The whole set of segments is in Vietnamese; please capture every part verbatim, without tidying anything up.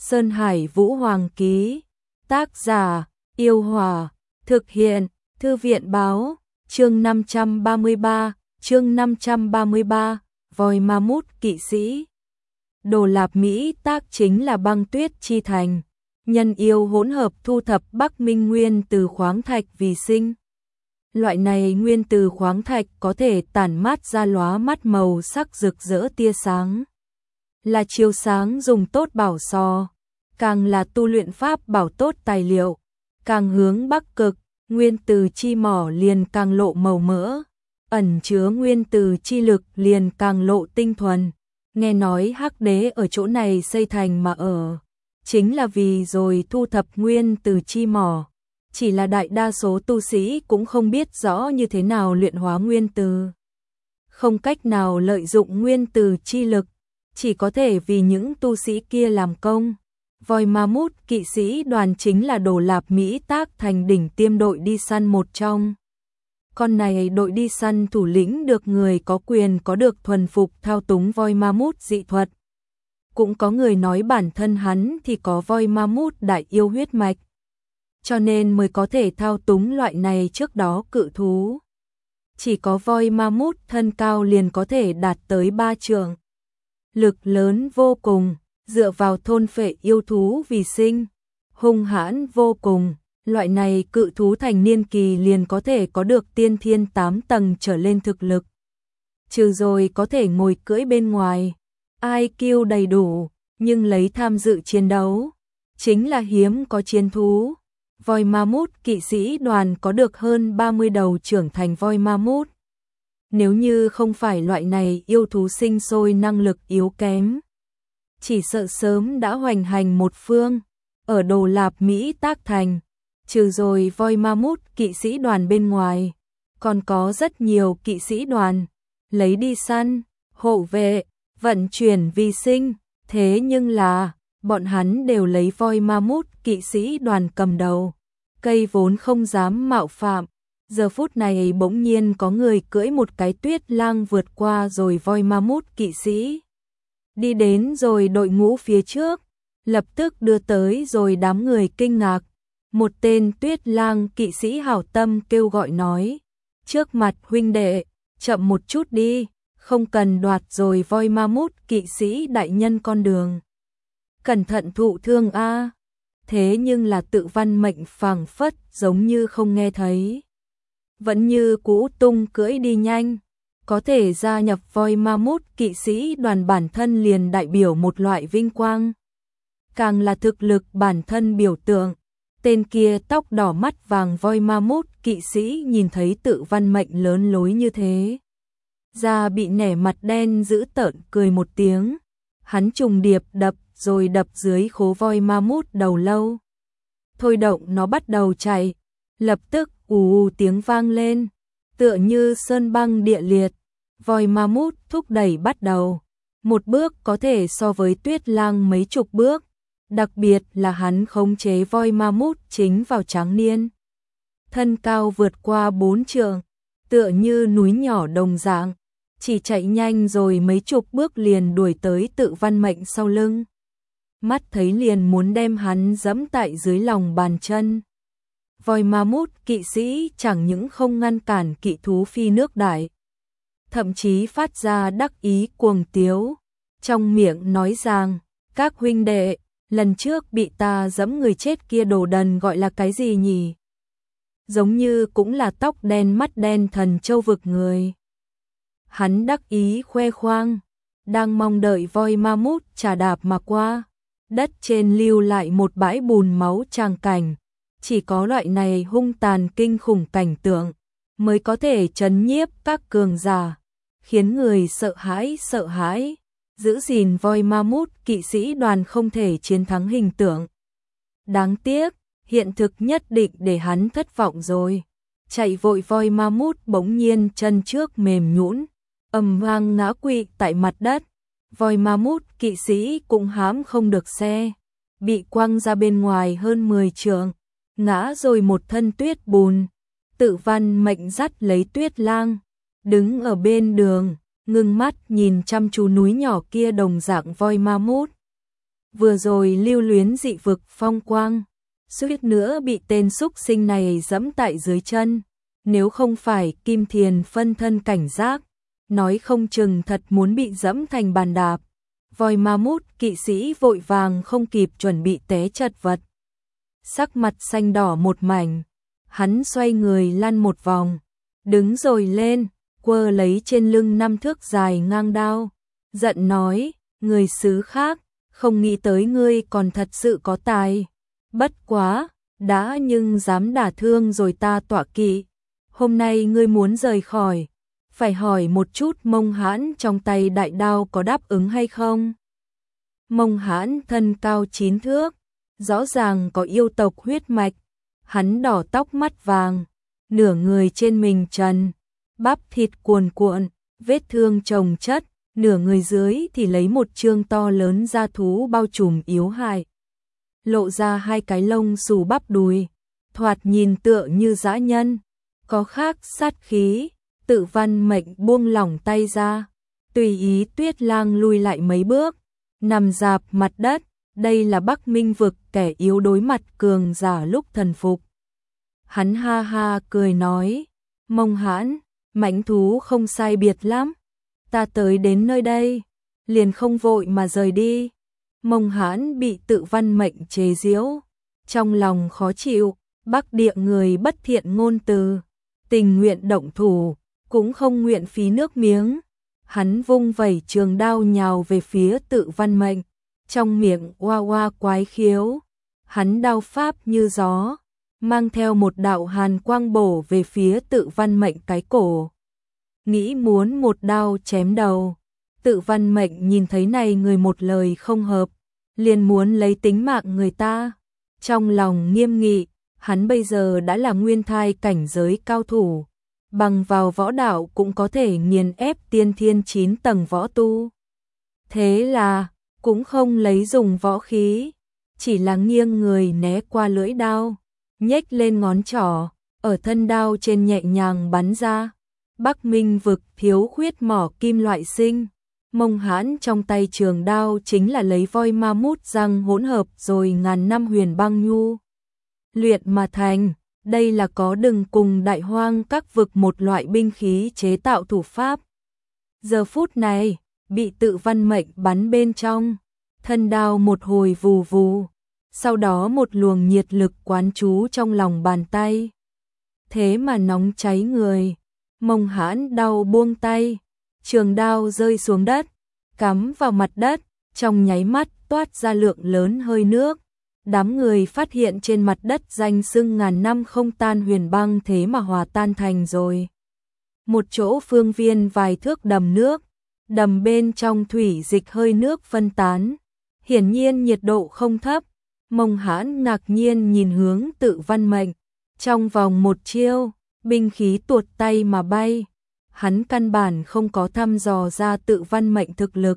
Sơn Hải Vũ Hoàng ký. Tác giả: Yêu Hòa. Thực hiện: Thư viện báo. Chương năm trăm ba mươi ba, chương năm trăm ba mươi ba, voi ma mút kỵ sĩ. Đồ Lạp Mỹ tác chính là băng tuyết chi thành. Nhân yêu hỗn hợp thu thập Bắc Minh nguyên từ khoáng thạch vì sinh. Loại này nguyên từ khoáng thạch có thể tản mát ra lóa mắt màu sắc rực rỡ tia sáng. Là chiếu sáng dùng tốt bảo so, càng là tu luyện pháp bảo tốt tài liệu, càng hướng bắc cực, nguyên từ chi mỏ liền càng lộ màu mỡ, ẩn chứa nguyên từ chi lực liền càng lộ tinh thuần. Nghe nói Hắc Đế ở chỗ này xây thành mà ở, chính là vì rồi thu thập nguyên từ chi mỏ. Chỉ là đại đa số tu sĩ cũng không biết rõ như thế nào luyện hóa nguyên từ. Không cách nào lợi dụng nguyên từ chi lực, chỉ có thể vì những tu sĩ kia làm công. Voi ma mút kỵ sĩ đoàn chính là Đồ Lạp Mỹ tác thành đỉnh tiêm đội đi săn một trong. Con này đội đi săn thủ lĩnh được người có quyền có được thuần phục thao túng voi ma mút dị thuật. Cũng có người nói bản thân hắn thì có voi ma mút đại yêu huyết mạch, cho nên mới có thể thao túng loại này trước đó cự thú. Chỉ có voi ma mút thân cao liền có thể đạt tới ba trượng. Lực lớn vô cùng, dựa vào thôn phệ yêu thú vì sinh, hung hãn vô cùng. Loại này cự thú thành niên kỳ liền có thể có được tiên thiên tám tầng trở lên thực lực. Trừ rồi có thể ngồi cưỡi bên ngoài, i kiu đầy đủ, nhưng lấy tham dự chiến đấu, chính là hiếm có chiến thú. Voi ma mút kỵ sĩ đoàn có được hơn ba mươi đầu trưởng thành voi ma mút. Nếu như không phải loại này yêu thú sinh sôi năng lực yếu kém, chỉ sợ sớm đã hoành hành một phương. Ở Đồ Lạp Mỹ tác thành, trừ rồi voi ma mút kỵ sĩ đoàn bên ngoài, còn có rất nhiều kỵ sĩ đoàn, lấy đi săn, hộ vệ, vận chuyển vì sinh. Thế nhưng là, bọn hắn đều lấy voi ma mút kỵ sĩ đoàn cầm đầu. Cây vốn không dám mạo phạm, giờ phút này bỗng nhiên có người cưỡi một cái tuyết lang vượt qua rồi voi ma mút kỵ sĩ. Đi đến rồi đội ngũ phía trước, lập tức đưa tới rồi đám người kinh ngạc. Một tên tuyết lang kỵ sĩ hảo tâm kêu gọi nói: trước mặt huynh đệ, chậm một chút đi, không cần đoạt rồi voi ma mút kỵ sĩ đại nhân con đường. Cẩn thận thụ thương a. Thế nhưng là Tự Văn Mệnh phảng phất giống như không nghe thấy, vẫn như cũ tung cưỡi đi nhanh. Có thể gia nhập voi ma mút kỵ sĩ đoàn bản thân liền đại biểu một loại vinh quang, càng là thực lực bản thân biểu tượng. Tên kia tóc đỏ mắt vàng voi ma mút kỵ sĩ nhìn thấy Tự Văn Mệnh lớn lối như thế, da bị nẻ mặt đen dữ tợn cười một tiếng. Hắn trùng điệp đập rồi đập dưới khố voi ma mút đầu lâu, thôi động nó bắt đầu chạy. Lập tức ù ù tiếng vang lên, tựa như sơn băng địa liệt. Voi ma mút thúc đẩy bắt đầu, một bước có thể so với tuyết lang mấy chục bước. Đặc biệt là hắn khống chế voi ma mút chính vào tráng niên, thân cao vượt qua bốn trượng, tựa như núi nhỏ đồng dạng, chỉ chạy nhanh rồi mấy chục bước liền đuổi tới Tự Văn Mệnh sau lưng. Mắt thấy liền muốn đem hắn giẫm tại dưới lòng bàn chân. Voi ma mút kỵ sĩ chẳng những không ngăn cản kỵ thú phi nước đại, thậm chí phát ra đắc ý cuồng tiếu, trong miệng nói rằng: các huynh đệ, lần trước bị ta giẫm người chết kia đồ đần gọi là cái gì nhỉ? Giống như cũng là tóc đen mắt đen thần châu vực người. Hắn đắc ý khoe khoang, đang mong đợi voi ma mút trà đạp mà qua. Đất trên lưu lại một bãi bùn máu tràng cảnh. Chỉ có loại này hung tàn kinh khủng cảnh tượng mới có thể trấn nhiếp các cường giả, khiến người sợ hãi sợ hãi, giữ gìn voi ma mút kỵ sĩ đoàn không thể chiến thắng hình tượng. Đáng tiếc, hiện thực nhất định để hắn thất vọng rồi. Chạy vội voi ma mút bỗng nhiên chân trước mềm nhũn, ầm vang ngã quỵ tại mặt đất. Voi ma mút kỵ sĩ cũng hãm không được xe, bị quăng ra bên ngoài hơn mười trượng, ngã rồi một thân tuyết bùn. Tự Văn Mệnh dắt lấy tuyết lang, đứng ở bên đường, ngưng mắt nhìn chăm chú núi nhỏ kia đồng dạng voi ma mút. vừa rồi lưu luyến dị vực phong quang, suýt nữa bị tên súc sinh này giẫm tại dưới chân, nếu không phải Kim Thiền phân thân cảnh giác, nói không chừng thật muốn bị giẫm thành bàn đạp. Voi ma mút kỵ sĩ vội vàng không kịp chuẩn bị té chật vật. Sắc mặt xanh đỏ một mảnh, hắn xoay người lăn một vòng, đứng rồi lên, quơ lấy trên lưng năm thước dài ngang đao, giận nói, người xứ khác, không nghĩ tới ngươi còn thật sự có tài. Bất quá, đã nhưng dám đả thương rồi ta tọa kỵ, hôm nay ngươi muốn rời khỏi, phải hỏi một chút Mông Hãn trong tay đại đao có đáp ứng hay không. Mông Hãn thân cao chín thước, rõ ràng có yêu tộc huyết mạch, hắn đỏ tóc mắt vàng, nửa người trên mình trần, bắp thịt cuồn cuộn, vết thương chồng chất, nửa người dưới thì lấy một chương to lớn da thú bao trùm yếu hại, lộ ra hai cái lông xù bắp đùi, thoạt nhìn tựa như dã nhân, có khác sát khí. Tự Văn Mệnh buông lỏng tay ra, tùy ý Tuyết Lang lui lại mấy bước, nằm dạp mặt đất, đây là Bắc Minh vực kẻ yếu đối mặt cường giả lúc thần phục. Hắn ha ha cười nói, Mông Hãn, mãnh thú không sai biệt lắm, ta tới đến nơi đây, liền không vội mà rời đi. Mông Hãn bị Tự Văn Mệnh chế giễu, trong lòng khó chịu, Bắc địa người bất thiện ngôn từ, tình nguyện động thủ, cũng không nguyện phí nước miếng. Hắn vung vẩy trường đao nhào về phía Tự Văn Mệnh, trong miệng oa oa quái khiếu. Hắn đao pháp như gió, mang theo một đạo hàn quang bổ về phía Tự Văn Mệnh cái cổ. Nghĩ muốn một đao chém đầu. Tự Văn Mệnh nhìn thấy này người một lời không hợp, liền muốn lấy tính mạng người ta. Trong lòng nghiêm nghị, hắn bây giờ đã là nguyên thai cảnh giới cao thủ, bằng vào võ đạo cũng có thể nghiền ép tiên thiên chín tầng võ tu. Thế là, cũng không lấy dùng võ khí, chỉ là nghiêng người né qua lưỡi đao, nhếch lên ngón trỏ, ở thân đao trên nhẹ nhàng bắn ra. Bắc Minh vực thiếu khuyết mỏ kim loại sinh, Mông Hãn trong tay trường đao chính là lấy voi ma mút răng hỗn hợp rồi ngàn năm huyền băng nhu luyện mà thành. Đây là có đừng cùng đại hoang các vực một loại binh khí chế tạo thủ pháp. Giờ phút này, bị Tự Văn Mệnh bắn bên trong, thân đao một hồi vù vù, sau đó một luồng nhiệt lực quán trú trong lòng bàn tay. Thế mà nóng cháy người, Mông Hãn đau buông tay, trường đao rơi xuống đất, cắm vào mặt đất, trong nháy mắt toát ra lượng lớn hơi nước. Đám người phát hiện trên mặt đất danh sưng ngàn năm không tan huyền băng thế mà hòa tan thành rồi. Một chỗ phương viên vài thước đầm nước, đầm bên trong thủy dịch hơi nước phân tán, hiển nhiên nhiệt độ không thấp. Mông Hãn ngạc nhiên nhìn hướng Tự Văn Mệnh, trong vòng một chiêu, binh khí tuột tay mà bay. Hắn căn bản không có thăm dò ra Tự Văn Mệnh thực lực.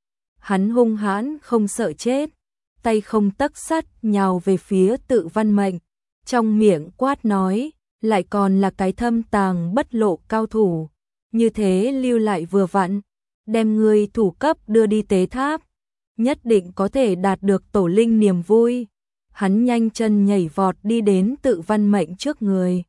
Hắn hung hãn không sợ chết, tay không tấc sắt nhào về phía Tự Văn Mệnh, trong miệng quát nói, lại còn là cái thâm tàng bất lộ cao thủ, như thế lưu lại vừa vặn, đem người thủ cấp đưa đi tế tháp, nhất định có thể đạt được tổ linh niềm vui. Hắn nhanh chân nhảy vọt đi đến Tự Văn Mệnh trước người.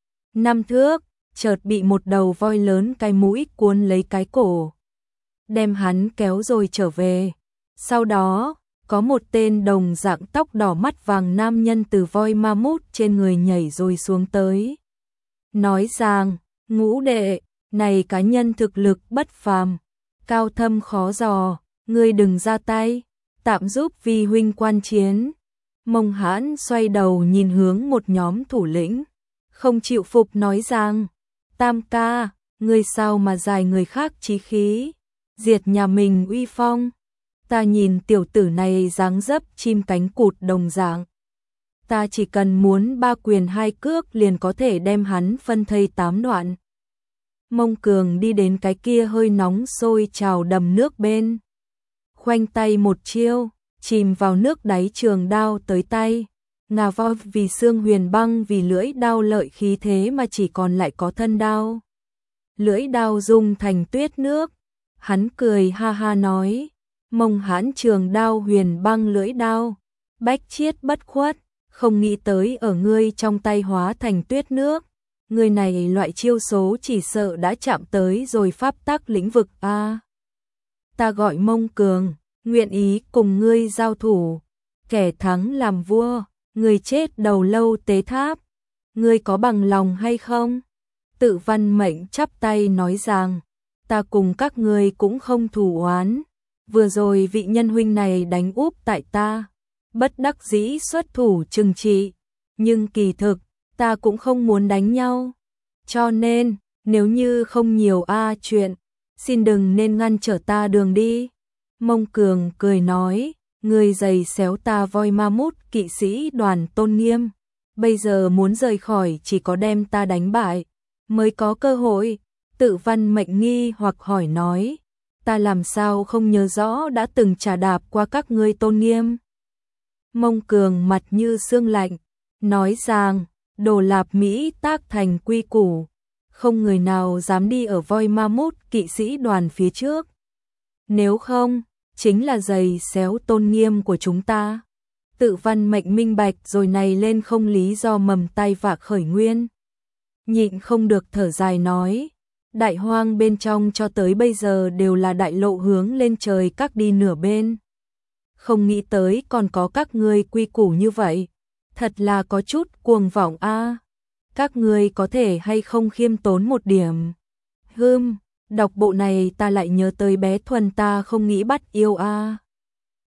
Năm thước, chợt bị một đầu voi lớn cái mũi cuốn lấy cái cổ, đem hắn kéo rồi trở về. Sau đó, có một tên đồng dạng tóc đỏ mắt vàng nam nhân từ voi ma mút trên người nhảy rồi xuống tới. Nói rằng, ngũ đệ, này cá nhân thực lực bất phàm, cao thâm khó dò, ngươi đừng ra tay, tạm giúp vi huynh quan chiến. Mông Hãn xoay đầu nhìn hướng một nhóm thủ lĩnh, không chịu phục nói rằng, Tam ca, ngươi sao mà dài người khác chí khí, diệt nhà mình uy phong. Ta nhìn tiểu tử này dáng dấp chim cánh cụt đồng dạng, ta chỉ cần muốn ba quyền hai cước liền có thể đem hắn phân thây tám đoạn. Mông Cường đi đến cái kia hơi nóng sôi trào đầm nước bên, khoanh tay một chiêu, chìm vào nước đáy trường đao tới tay. Ngà voi vì xương huyền băng vì lưỡi đao lợi khí thế mà chỉ còn lại có thân đao. Lưỡi đao dung thành tuyết nước, hắn cười ha ha nói, Mông Hán trường đao huyền băng lưỡi đao, bách chiết bất khuất, không nghĩ tới ở ngươi trong tay hóa thành tuyết nước. Người này loại chiêu số chỉ sợ đã chạm tới rồi pháp tắc lĩnh vực a. Ta gọi Mông Cường, nguyện ý cùng ngươi giao thủ, kẻ thắng làm vua, người chết đầu lâu tế tháp. Ngươi có bằng lòng hay không? Tự Văn Mệnh chắp tay nói rằng, ta cùng các ngươi cũng không thù oán. Vừa rồi vị nhân huynh này đánh úp tại ta, bất đắc dĩ xuất thủ trừng trị, nhưng kỳ thực, ta cũng không muốn đánh nhau. Cho nên, nếu như không nhiều a chuyện, xin đừng nên ngăn trở ta đường đi. Mông Cường cười nói, người giày xéo ta voi ma mút kỵ sĩ đoàn tôn nghiêm, bây giờ muốn rời khỏi chỉ có đem ta đánh bại, mới có cơ hội. Tự Văn Mệnh nghi hoặc hỏi nói, ta làm sao không nhớ rõ đã từng trà đạp qua các ngươi tôn nghiêm. Mông Cường mặt như xương lạnh, nói rằng, Đồ Lạp Mỹ tác thành quy củ, không người nào dám đi ở voi ma mút kỵ sĩ đoàn phía trước. Nếu không, chính là giày xéo tôn nghiêm của chúng ta. Tự Văn Mệnh minh bạch rồi này lên không lý do mầm tay vạ khởi nguyên. Nhịn không được thở dài nói, đại hoang bên trong cho tới bây giờ đều là đại lộ hướng lên trời các đi nửa bên. Không nghĩ tới còn có các ngươi quy củ như vậy, thật là có chút cuồng vọng a. Các ngươi có thể hay không khiêm tốn một điểm. Hừm, đọc bộ này ta lại nhớ tới bé Thuần ta không nghĩ bắt yêu a.